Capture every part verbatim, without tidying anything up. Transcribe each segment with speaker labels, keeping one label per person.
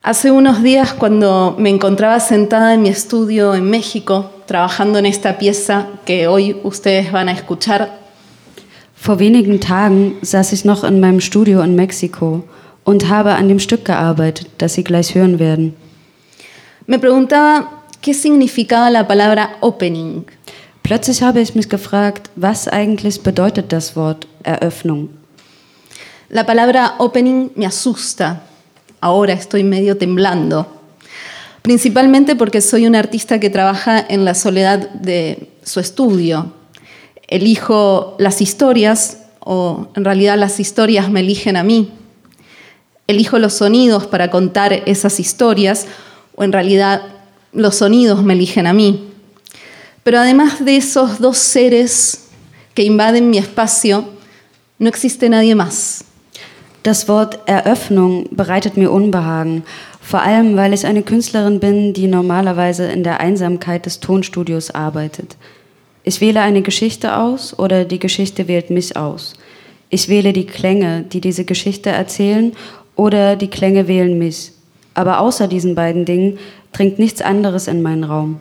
Speaker 1: Hace unos días, cuando me encontraba sentada en mi estudio en México, trabajando en esta pieza que hoy ustedes van a escuchar,
Speaker 2: Vor wenigen Tagen saß ich noch in meinem Studio in Mexiko und habe an dem Stück gearbeitet, das Sie gleich hören werden.
Speaker 1: me preguntaba qué significaba la palabra opening.
Speaker 2: Plötzlich habe ich mich gefragt, was eigentlich bedeutet das Wort Eröffnung?
Speaker 1: La palabra opening me asusta. Ahora estoy medio temblando. Principalmente porque soy un artista que trabaja en la soledad de su estudio. Elijo las historias, o en realidad las historias me eligen a mí. Elijo los sonidos para contar esas historias, o en realidad los sonidos me eligen a mí. Pero además de esos dos seres que invaden mi espacio, no existe nadie más.
Speaker 2: Das Wort Eröffnung bereitet mir Unbehagen, vor allem weil ich eine Künstlerin bin, die normalerweise in der Einsamkeit des Tonstudios arbeitet. Ich wähle eine Geschichte aus oder die Geschichte wählt mich aus. Ich wähle die Klänge, die diese Geschichte erzählen, oder die Klänge wählen mich. Aber außer diesen beiden Dingen dringt nichts anderes in meinen Raum.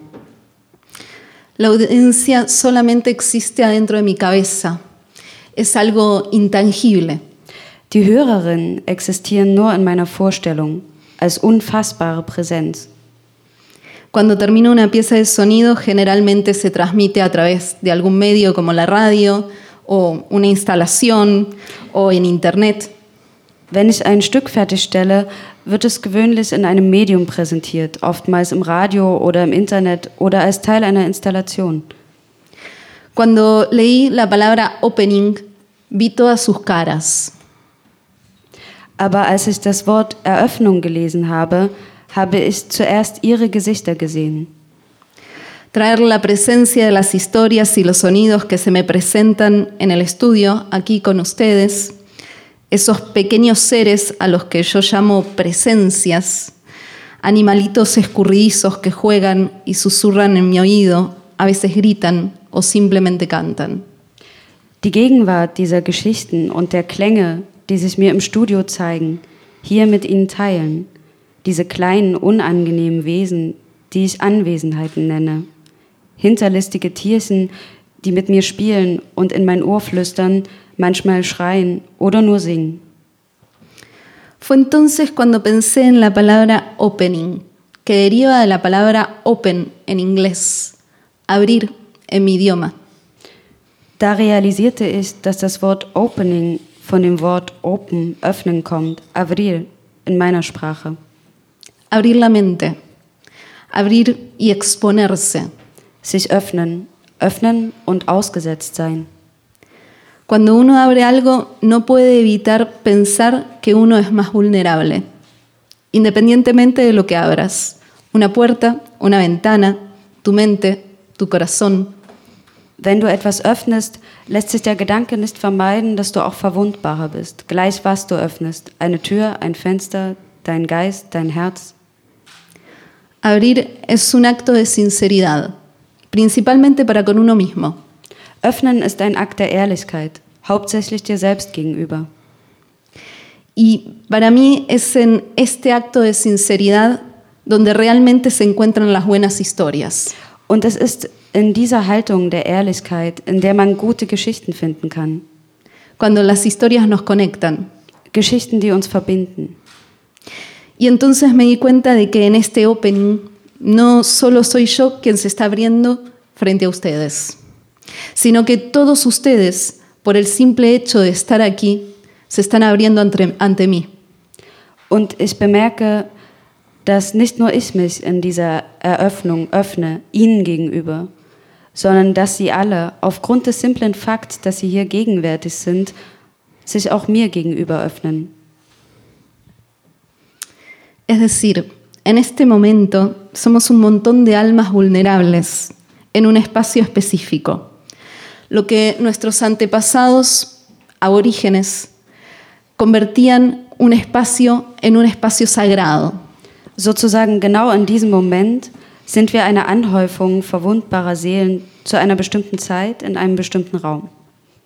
Speaker 1: La audiencia solamente existe adentro de mi cabeza. Es algo intangible.
Speaker 2: Die Hörerinnen existieren nur in meiner Vorstellung, als unfassbare Präsenz.
Speaker 1: Cuando termino una pieza de sonido, generalmente se transmite a través de algún medio como la radio o una instalación o en internet.
Speaker 2: Wenn ich ein Stück fertigstelle, wird es gewöhnlich in einem Medium präsentiert, oftmals im Radio oder im Internet oder als Teil einer Installation.
Speaker 1: Cuando leí la palabra opening, vi todas sus caras.
Speaker 2: Aber als ich das Wort Eröffnung gelesen habe, habe ich zuerst ihre Gesichter gesehen.
Speaker 1: Traer la presencia de las historias y los sonidos que se me presentan en el estudio, aquí con ustedes, esos pequeños seres a los que yo llamo presencias, animalitos escurridizos que juegan y susurran en mi oído, a veces gritan o simplemente cantan.
Speaker 2: Die Gegenwart dieser Geschichten und der Klänge, die sich mir im Studio zeigen, hier mit ihnen teilen, diese kleinen, unangenehmen Wesen, die ich Anwesenheiten nenne, hinterlistige Tierchen, die mit mir spielen und in mein Ohr flüstern, manchmal schreien oder nur singen.
Speaker 1: Fue entonces cuando pensé en la palabra opening, que deriva de la palabra open en inglés, abrir en mi idioma.
Speaker 2: Da realisierte ich, dass das Wort Opening von dem Wort open, öffnen kommt, abrir, in meiner Sprache.
Speaker 1: Abrir la mente, abrir y exponerse.
Speaker 2: Sich öffnen, öffnen und ausgesetzt sein.
Speaker 1: Cuando uno abre algo, no puede evitar pensar que uno es más vulnerable, independientemente de lo que abras. Una puerta, una ventana, tu mente, tu corazón.
Speaker 2: Wenn du etwas öffnest, lässt sich der Gedanke nicht vermeiden, dass du auch verwundbarer bist. Gleich was du öffnest. Eine Tür, ein Fenster, dein Geist, dein Herz.
Speaker 1: Abrir es un acto de sinceridad, principalmente para con uno mismo.
Speaker 2: Öffnen ist ein Akt der Ehrlichkeit, hauptsächlich dir selbst gegenüber.
Speaker 1: Y para mí es en este acto de sinceridad donde realmente se encuentran las buenas historias.
Speaker 2: Und es ist in dieser Haltung der Ehrlichkeit, in der man gute Geschichten finden kann.
Speaker 1: Cuando las historias nos conectan.
Speaker 2: Geschichten, die uns verbinden.
Speaker 1: Y entonces me di cuenta de que en este opening no solo soy yo quien se está abriendo frente a ustedes, sino que todos ustedes, por el simple hecho de estar aquí, se están abriendo ante, ante mí.
Speaker 2: Und ich bemerke, dass nicht nur ich mich in dieser Eröffnung öffne, Ihnen gegenüber, sondern dass Sie alle, aufgrund des simplen Fakts, dass Sie hier gegenwärtig sind, sich auch mir gegenüber öffnen.
Speaker 1: Es decir, en este momento somos un montón de almas vulnerables en un espacio específico. Lo que nuestros antepasados aborígenes convertían un espacio en un espacio sagrado.
Speaker 2: Sozusagen genau in diesem Moment sind wir eine Anhäufung verwundbarer Seelen zu einer bestimmten Zeit in einem bestimmten Raum.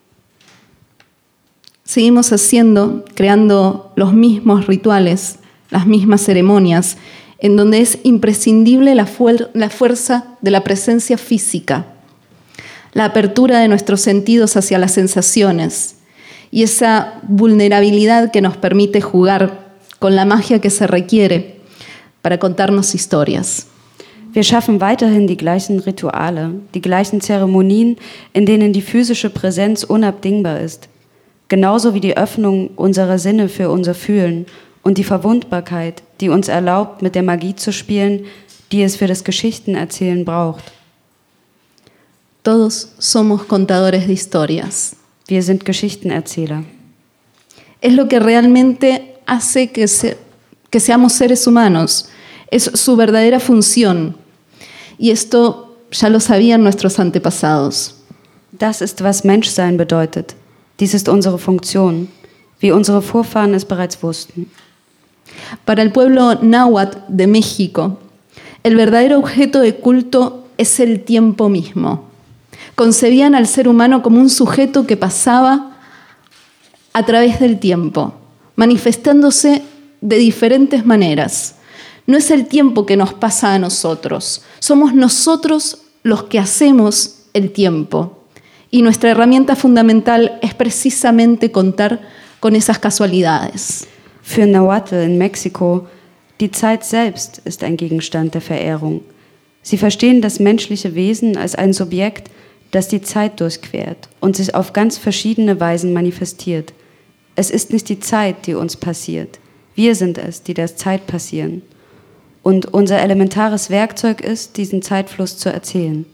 Speaker 1: Seguimos haciendo, creando los mismos rituales, las mismas ceremonias, en donde es imprescindible la, fuer- la fuerza de la presencia física, la apertura de nuestros sentidos hacia las sensaciones y esa vulnerabilidad que nos permite jugar con la magia que se requiere para contarnos historias.
Speaker 2: Wir schaffen weiterhin die gleichen Rituale, die gleichen Zeremonien, in denen die physische Präsenz unabdingbar ist. Genauso wie die Öffnung unserer Sinne für unser Fühlen und die Verwundbarkeit, die uns erlaubt, mit der Magie zu spielen, die es für das Geschichtenerzählen braucht.
Speaker 1: Todos somos contadores de historias.
Speaker 2: Wir sind Geschichtenerzähler.
Speaker 1: Es lo que realmente hace que, se, que seamos seres humanos. Es su verdadera función. Y esto ya lo sabían nuestros antepasados.
Speaker 2: Das ist, was Menschsein bedeutet. Dies ist unsere Funktion, wie unsere Vorfahren es bereits wussten.
Speaker 1: Para el pueblo náhuatl de México, el verdadero objeto de culto es el tiempo mismo. Concebían al ser humano como un sujeto que pasaba a través del tiempo, manifestándose de diferentes maneras. No es el tiempo que nos pasa a nosotros, somos nosotros los que hacemos el tiempo. Y nuestra herramienta fundamental es precisamente contar con esas casualidades.
Speaker 2: Für Nahuatl in Mexiko, die Zeit selbst ist ein Gegenstand der Verehrung. Sie verstehen das menschliche Wesen als ein Subjekt, das die Zeit durchquert und sich auf ganz verschiedene Weisen manifestiert. Es ist nicht die Zeit, die uns passiert. Wir sind es, die der Zeit passieren. Und unser elementares Werkzeug ist, diesen Zeitfluss zu erzählen.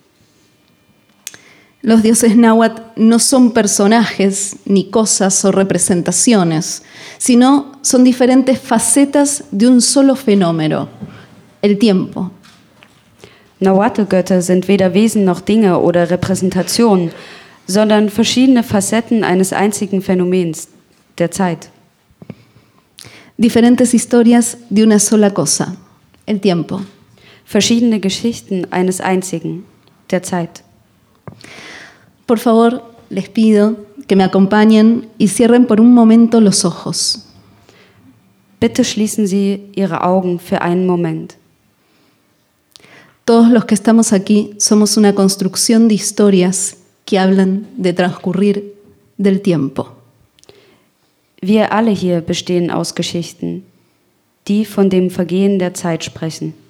Speaker 1: Los dioses náhuatl no son personajes, ni cosas o representaciones, sino son diferentes facetas de un solo fenómeno, el tiempo.
Speaker 2: Nahuatl-Götter sind weder Wesen noch Dinge oder Repräsentationen, sondern verschiedene Facetten eines einzigen Phänomens, der Zeit.
Speaker 1: Diferentes historias de una sola cosa, el tiempo.
Speaker 2: Verschiedene Geschichten eines einzigen, der Zeit.
Speaker 1: Por favor, les pido que me acompañen y cierren por un momento los ojos.
Speaker 2: Bitte schließen Sie Ihre Augen für einen Moment.
Speaker 1: Todos los que estamos aquí somos una construcción de historias que hablan de transcurrir del tiempo.
Speaker 2: Wir alle hier bestehen aus Geschichten, die von dem Vergehen der Zeit sprechen.